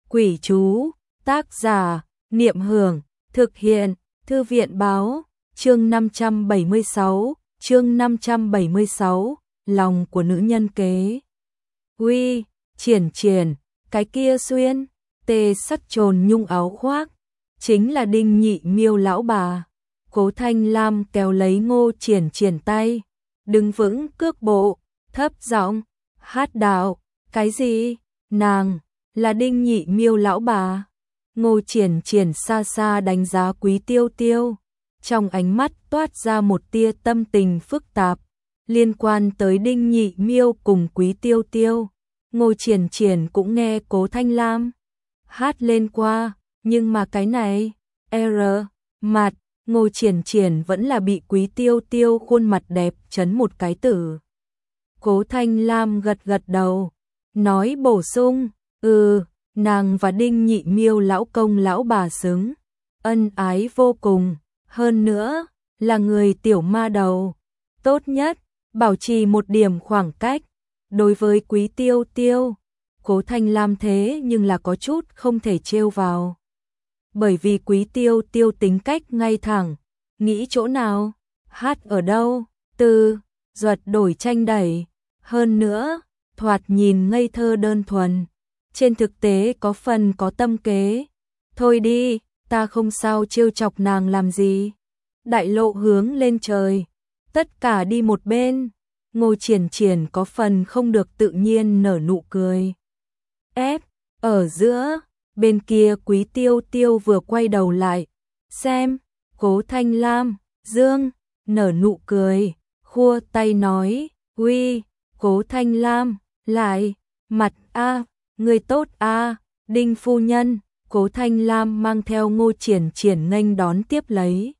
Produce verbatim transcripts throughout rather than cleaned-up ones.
Quỷ chú, tác giả, Niệm Hưởng, thực hiện, Thư viện báo, chương năm trăm bảy mươi sáu, chương năm trăm bảy mươi sáu, lòng của nữ nhân kế. Uy, Triển Triển, cái kia xuyên, tê sắt trồn nhung áo khoác, chính là Đinh Nhị Miêu lão bà. Cố Thanh Lam kéo lấy Ngô Triển Triển tay, đứng vững cước bộ, thấp giọng, hát đạo, cái gì? Nàng là Đinh Nhị Miêu lão bà. Ngô Triển Triển xa xa đánh giá Quý Tiêu Tiêu, trong ánh mắt toát ra một tia tâm tình phức tạp, liên quan tới Đinh Nhị Miêu cùng Quý Tiêu Tiêu. Ngô Triển Triển cũng nghe Cố Thanh Lam hát lên qua, nhưng mà cái này, R, mặt, Ngô Triển Triển vẫn là bị Quý Tiêu Tiêu khuôn mặt đẹp chấn một cái tử. Cố Thanh Lam gật gật đầu, nói bổ sung, ừ, nàng và Đinh Nhị Miêu lão công lão bà xứng, ân ái vô cùng, hơn nữa, là người tiểu ma đầu. Tốt nhất, bảo trì một điểm khoảng cách. Đối với Quý Tiêu Tiêu, Cố Thanh Lam thế nhưng là có chút không thể trêu vào. Bởi vì Quý Tiêu Tiêu tính cách ngay thẳng, nghĩ chỗ nào, hát ở đâu, từ, duật đổi tranh đẩy, hơn nữa, thoạt nhìn ngây thơ đơn thuần, trên thực tế có phần có tâm kế. Thôi đi, ta không sao trêu chọc nàng làm gì. Đại lộ hướng lên trời, tất cả đi một bên. Ngô Triển Triển có phần không được tự nhiên nở nụ cười. Ép, ở giữa, bên kia Quý Tiêu Tiêu vừa quay đầu lại, xem, Cố Thanh Lam, Dương, nở nụ cười, khua tay nói, uy, Cố Thanh Lam, lại, mặt a, người tốt a, Đinh phu nhân. Cố Thanh Lam mang theo Ngô Triển Triển nghênh đón tiếp lấy.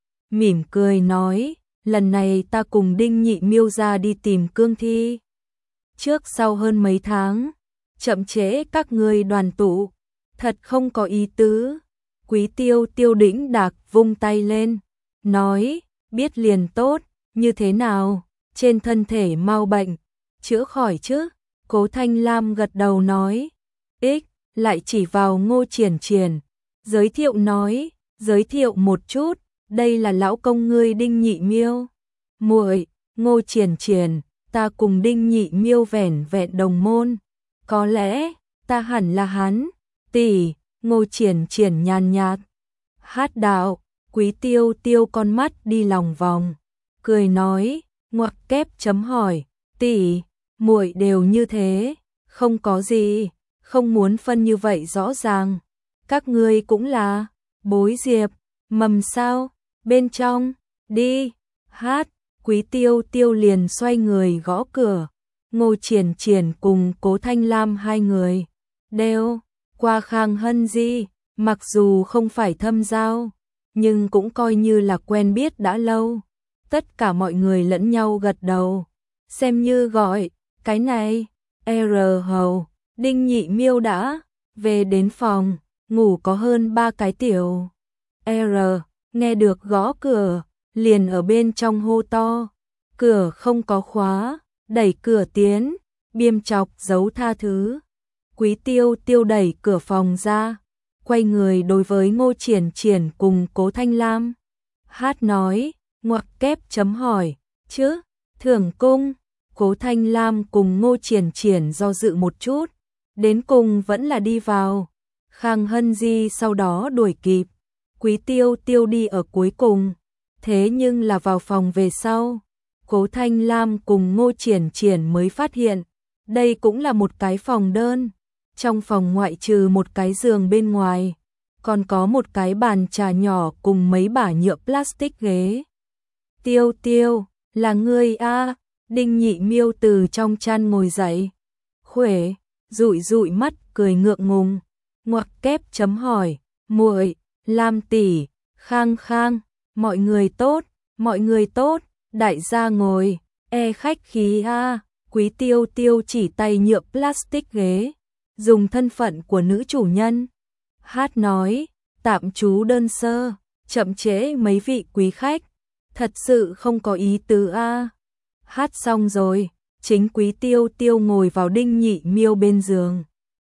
Mỉm cười nói, lần này ta cùng Đinh Nhị Miêu ra đi tìm cương thi. Trước sau hơn mấy tháng, chậm trễ các ngươi đoàn tụ, thật không có ý tứ. Quý Tiêu Tiêu đĩnh đạc vung tay lên, nói, biết liền tốt, như thế nào, trên thân thể mau bệnh, chữa khỏi chứ? Cố Thanh Lam gật đầu nói, ích, lại chỉ vào Ngô Triển Triển, giới thiệu nói, giới thiệu một chút, đây là lão công ngươi Đinh Nhị Miêu. Muội, Ngô Triển Triển, ta cùng Đinh Nhị Miêu vẻn vẹn đồng môn, có lẽ ta hẳn là hắn. Tỷ, Ngô Triển Triển nhàn nhạt hát đạo. Quý Tiêu Tiêu con mắt đi lòng vòng, cười nói, ngoặc kép chấm hỏi, tỷ, muội đều như thế, không có gì, không muốn phân như vậy rõ ràng. Các ngươi cũng là bối diệp, mầm sao, bên trong, đi, hát. Quý Tiêu Tiêu liền xoay người gõ cửa. Ngô Triển Triển cùng Cố Thanh Lam hai người đều qua Khang Hân Di, mặc dù không phải thâm giao, nhưng cũng coi như là quen biết đã lâu. Tất cả mọi người lẫn nhau gật đầu, xem như gọi, cái này, R hầu, Đinh Nhị Miêu đã về đến phòng, ngủ có hơn ba cái tiểu. R, nghe được gõ cửa, liền ở bên trong hô to, cửa không có khóa, đẩy cửa tiến, biêm chọc giấu tha thứ. Quý Tiêu Tiêu đẩy cửa phòng ra, quay người đối với Ngô Triển Triển cùng Cố Thanh Lam. Hát nói, ngoặc kép chấm hỏi, chứ, thưởng cung. Cố Thanh Lam cùng Ngô Triển Triển do dự một chút, đến cùng vẫn là đi vào. Khang Hân Di sau đó đuổi kịp, Quý Tiêu Tiêu đi ở cuối cùng, thế nhưng là vào phòng về sau. Cố Thanh Lam cùng Ngô Triển Triển mới phát hiện, đây cũng là một cái phòng đơn. Trong phòng ngoại trừ một cái giường bên ngoài, còn có một cái bàn trà nhỏ cùng mấy bả nhựa plastic ghế. Tiêu Tiêu, là ngươi a? Đinh Nhị Miêu từ trong chăn ngồi dậy, khuể, dụi dụi mắt cười ngượng ngùng, ngoặc kép chấm hỏi, muội, Lam tỷ, Khang Khang, mọi người tốt, mọi người tốt, đại gia ngồi, e khách khí a. Quý Tiêu Tiêu chỉ tay nhựa plastic ghế, dùng thân phận của nữ chủ nhân. Hát nói, tạm trú đơn sơ, chậm trễ mấy vị quý khách, thật sự không có ý tứ a. Hát xong rồi, chính Quý Tiêu Tiêu ngồi vào Đinh Nhị Miêu bên giường,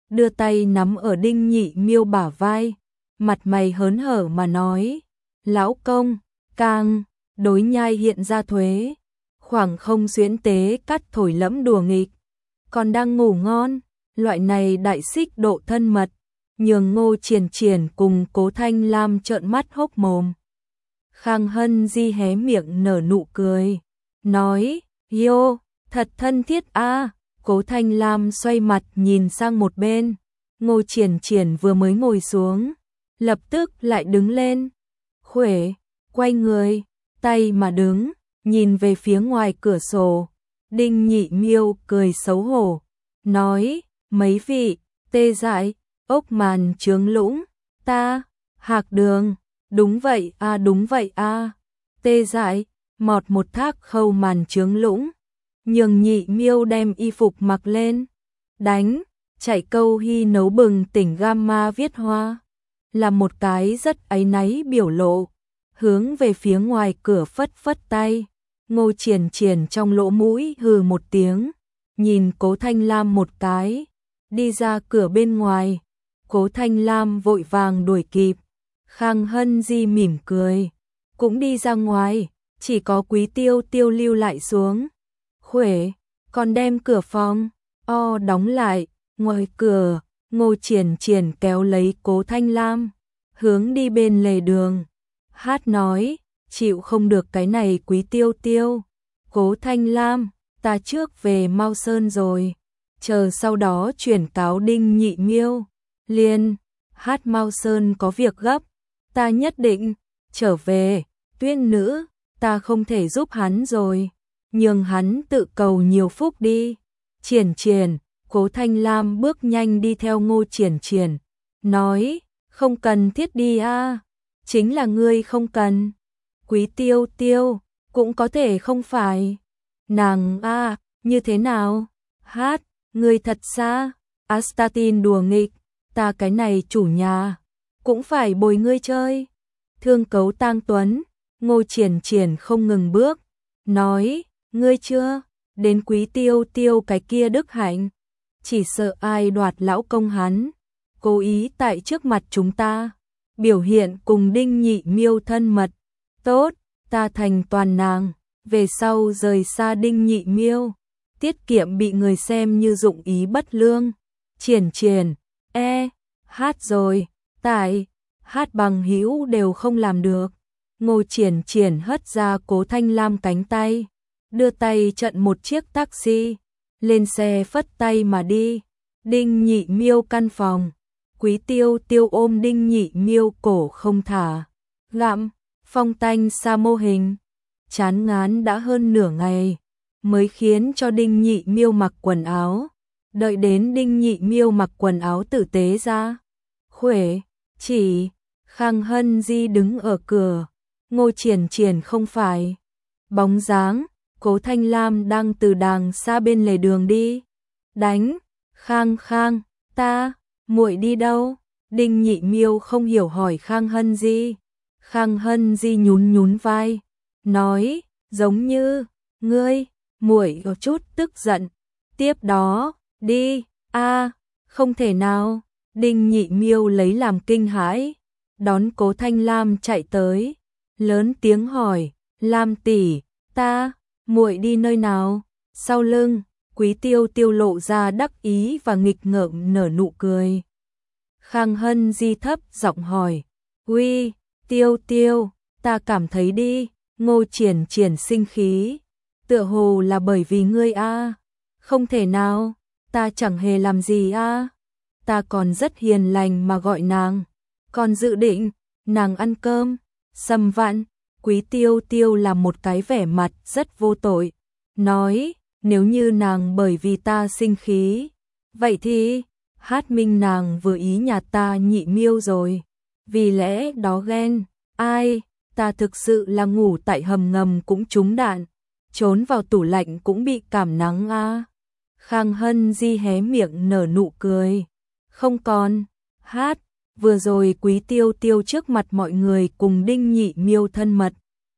đưa tay nắm ở Đinh Nhị Miêu bả vai, mặt mày hớn hở mà nói, lão công, càng, đối nhai hiện ra thuế, khoảng không xuyến tế cắt thổi lẫm đùa nghịch, còn đang ngủ ngon, loại này đại xích độ thân mật, nhường Ngô Triển Triển cùng Cố Thanh Lam trợn mắt hốc mồm. Khang Hân Di hé miệng nở nụ cười, nói, yo, thật thân thiết a. Cố Thanh Lam xoay mặt nhìn sang một bên, Ngô Triển Triển vừa mới ngồi xuống, lập tức lại đứng lên, khuỷu, quay người, tay mà đứng, nhìn về phía ngoài cửa sổ. Đinh Nhị Miêu cười xấu hổ, nói, mấy vị, tê dại, ốc màn trướng lũng, ta, Hạc Đường, đúng vậy a đúng vậy a, tê dại, mọt một thác khâu màn trướng lũng, nhường Nhị Miêu đem y phục mặc lên, đánh, chạy câu hy nấu bừng tỉnh gamma viết hoa, là một cái rất áy náy biểu lộ, hướng về phía ngoài cửa phất phất tay. Ngô Triển Triển trong lỗ mũi hừ một tiếng, nhìn Cố Thanh Lam một cái, đi ra cửa bên ngoài. Cố Thanh Lam vội vàng đuổi kịp, Khang Hân Di mỉm cười, cũng đi ra ngoài, chỉ có Quý Tiêu Tiêu lưu lại xuống. Khuỷu, còn đem cửa phòng, o đóng lại, ngoài cửa, Ngô Triển Triển kéo lấy Cố Thanh Lam, hướng đi bên lề đường. Hát nói, chịu không được cái này Quý Tiêu Tiêu, Cố Thanh Lam, ta trước về Mao Sơn rồi, chờ sau đó chuyển cáo Đinh Nhị Miêu. Liên, Hát Mao Sơn có việc gấp, ta nhất định trở về, Tuyên nữ, ta không thể giúp hắn rồi, nhường hắn tự cầu nhiều phúc đi. Triển Triển, Cố Thanh Lam bước nhanh đi theo Ngô Triển Triển, nói, không cần thiết đi a, chính là ngươi không cần. Quý Tiêu Tiêu, cũng có thể không phải. Nàng a, như thế nào? Hát, ngươi thật xa, Astatin đùa nghịch, ta cái này chủ nhà, cũng phải bồi ngươi chơi. Thương Cấu Tang Tuấn, Ngô Triển Triển không ngừng bước, nói, ngươi chưa, đến Quý Tiêu Tiêu cái kia đức hạnh, chỉ sợ ai đoạt lão công hắn, cố ý tại trước mặt chúng ta, biểu hiện cùng Đinh Nhị Miêu thân mật, tốt, ta thành toàn nàng, về sau rời xa Đinh Nhị Miêu, tiết kiệm bị người xem như dụng ý bất lương. Triển Triển, e, hát rồi, tại, hát bằng hữu đều không làm được. Ngô Triển Triển hất ra Cố Thanh Lam cánh tay, đưa tay trận một chiếc taxi, lên xe phất tay mà đi. Đinh Nhị Miêu căn phòng, Quý Tiêu Tiêu ôm Đinh Nhị Miêu cổ không thả, gặm, phong tanh xa mô hình, chán ngán đã hơn nửa ngày, mới khiến cho Đinh Nhị Miêu mặc quần áo. Đợi đến Đinh Nhị Miêu mặc quần áo tử tế ra, khuỷu, chỉ, Khang Hân Di đứng ở cửa, Ngô Triển Triển không phải. Bóng dáng, Cố Thanh Lam đang từ đàng xa bên lề đường đi. Đánh, Khang Khang, ta, muội đi đâu? Đinh Nhị Miêu không hiểu hỏi Khang Hân Di. Khang Hân Di nhún nhún vai, nói, giống như, ngươi, muội có chút tức giận. Tiếp đó, đi, a, không thể nào. Đinh Nhị Miêu lấy làm kinh hãi, đón Cố Thanh Lam chạy tới, lớn tiếng hỏi, Lam tỷ, ta, muội đi nơi nào? Sau lưng, Quý Tiêu Tiêu lộ ra đắc ý và nghịch ngợm nở nụ cười. Khang Hân Di thấp giọng hỏi, uy, Tiêu Tiêu, ta cảm thấy đi. Ngô Triển Triển sinh khí, tựa hồ là bởi vì ngươi a. Không thể nào, ta chẳng hề làm gì a. Ta còn rất hiền lành mà gọi nàng, còn dự định nàng ăn cơm. Sầm Vạn, Quý Tiêu Tiêu là một cái vẻ mặt rất vô tội, nói, nếu như nàng bởi vì ta sinh khí, vậy thì Hát minh nàng vừa ý nhà ta Nhị Miêu rồi, vì lẽ đó ghen. Ai, ta thực sự là ngủ tại hầm ngầm cũng trúng đạn, trốn vào tủ lạnh cũng bị cảm nắng a. Khang Hân Di hé miệng nở nụ cười, không còn. Hát, vừa rồi Quý Tiêu Tiêu trước mặt mọi người cùng Đinh Nhị Miêu thân mật,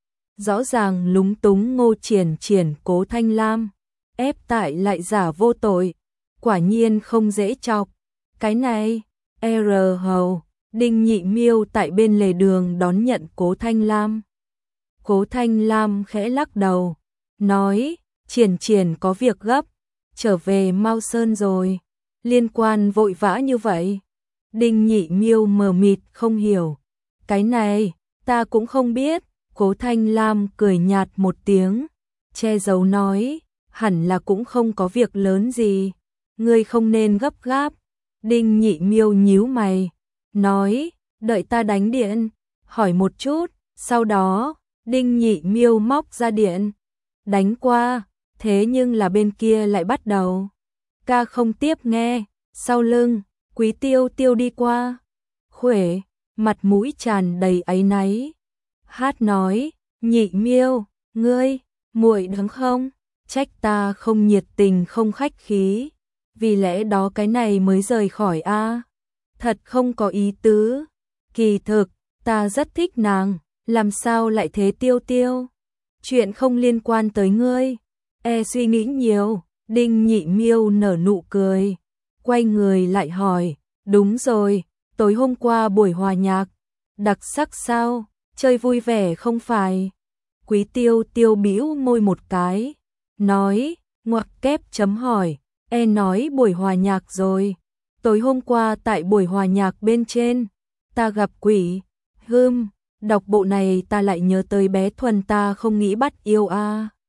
rõ ràng lúng túng. Ngô Triển Triển Cố Thanh Lam ép tại lại giả vô tội, quả nhiên không dễ chọc. Cái này, R hầu, Đinh Nhị Miêu tại bên lề đường đón nhận Cố Thanh Lam. Cố Thanh Lam khẽ lắc đầu, nói, Triển Triển có việc gấp, trở về Mao Sơn rồi, liên quan vội vã như vậy. Đinh Nhị Miêu mờ mịt không hiểu, cái này, ta cũng không biết. Cố Thanh Lam cười nhạt một tiếng, che giấu nói, hẳn là cũng không có việc lớn gì, ngươi không nên gấp gáp. Đinh Nhị Miêu nhíu mày, nói, đợi ta đánh điện, hỏi một chút. Sau đó, Đinh Nhị Miêu móc ra điện, đánh qua, thế nhưng là bên kia lại bắt đầu ca không tiếp nghe. Sau lưng, Quý Tiêu Tiêu đi qua, khuể, mặt mũi tràn đầy áy náy, hát nói, Nhị Miêu, ngươi, muội đứng không, trách ta không nhiệt tình không khách khí, vì lẽ đó cái này mới rời khỏi a. Thật không có ý tứ, kỳ thực, ta rất thích nàng, làm sao lại thế Tiêu Tiêu, chuyện không liên quan tới ngươi, e suy nghĩ nhiều. Đinh Nhị Miêu nở nụ cười, quay người lại hỏi, đúng rồi, tối hôm qua buổi hòa nhạc, đặc sắc sao, chơi vui vẻ không phải? Quý Tiêu Tiêu bĩu môi một cái, nói, ngoặc kép chấm hỏi, e nói buổi hòa nhạc rồi, tối hôm qua tại buổi hòa nhạc bên trên, ta gặp quỷ, hưm, đọc bộ này ta lại nhớ tới bé Thuần ta không nghĩ bắt yêu a.